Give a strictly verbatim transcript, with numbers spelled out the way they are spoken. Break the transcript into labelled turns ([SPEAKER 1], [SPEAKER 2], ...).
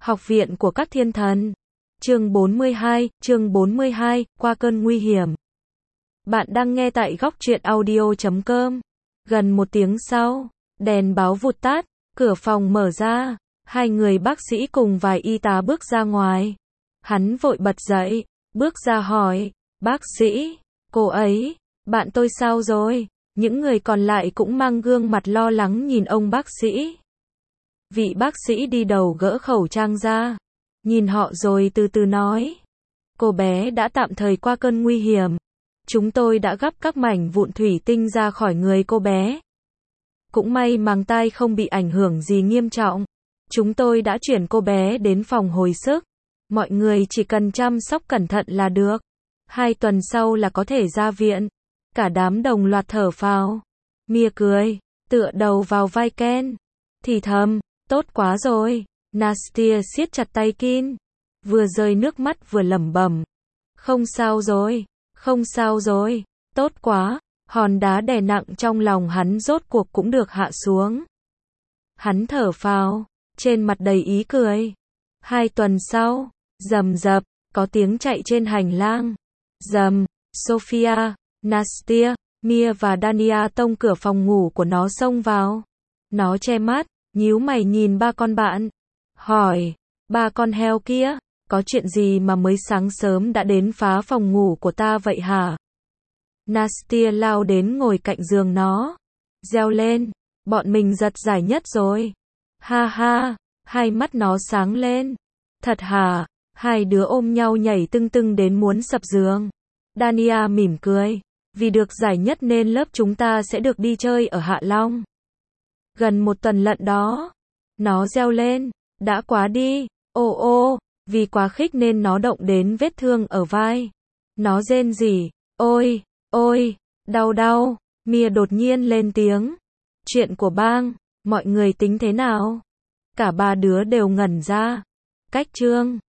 [SPEAKER 1] Học viện của các thiên thần. Chương bốn mươi hai, chương bốn mươi hai, qua cơn nguy hiểm. Bạn đang nghe tại góc truyện audio chấm com. Gần một tiếng sau, đèn báo vụt tắt, cửa phòng mở ra, hai người bác sĩ cùng vài y tá bước ra ngoài. Hắn vội bật dậy, bước ra hỏi, bác sĩ, cô ấy, bạn tôi sao rồi? Những người còn lại cũng mang gương mặt lo lắng nhìn ông bác sĩ. Vị bác sĩ đi đầu gỡ khẩu trang ra, nhìn họ rồi từ từ nói. Cô bé đã tạm thời qua cơn nguy hiểm. Chúng tôi đã gắp các mảnh vụn thủy tinh ra khỏi người cô bé. Cũng may màng tai không bị ảnh hưởng gì nghiêm trọng. Chúng tôi đã chuyển cô bé đến phòng hồi sức. Mọi người chỉ cần chăm sóc cẩn thận là được. Hai tuần sau là có thể ra viện. Cả đám đồng loạt thở phào. Mia cười, tựa đầu vào vai Ken. Thì thầm, tốt quá rồi. Nastia siết chặt tay Ken. Vừa rơi nước mắt vừa lẩm bẩm. Không sao rồi, không sao rồi, tốt quá. Hòn đá đè nặng trong lòng hắn rốt cuộc cũng được hạ xuống. Hắn thở phào, trên mặt đầy ý cười. Hai tuần sau, rầm rập, có tiếng chạy trên hành lang. Rầm, Sophia, Nastia, Mia và Dania tông cửa phòng ngủ của nó xông vào. Nó che mắt, nhíu mày nhìn ba con bạn. Hỏi, ba con heo kia, có chuyện gì mà mới sáng sớm đã đến phá phòng ngủ của ta vậy hả? Nastia lao đến ngồi cạnh giường nó. Reo lên, bọn mình giật giải nhất rồi. Ha ha, hai mắt nó sáng lên. Thật hả? Hai đứa ôm nhau nhảy tưng tưng đến muốn sập giường. Dania mỉm cười. Vì được giải nhất nên lớp chúng ta sẽ được đi chơi ở Hạ Long. Gần một tuần lận đó. Nó reo lên. Đã quá đi. Ô ô, vì quá khích nên nó động đến vết thương ở vai. Nó rên rỉ. Ôi, ôi, đau đau. Mia đột nhiên lên tiếng. Chuyện của bang, mọi người tính thế nào? Cả ba đứa đều ngẩn ra. Cách chương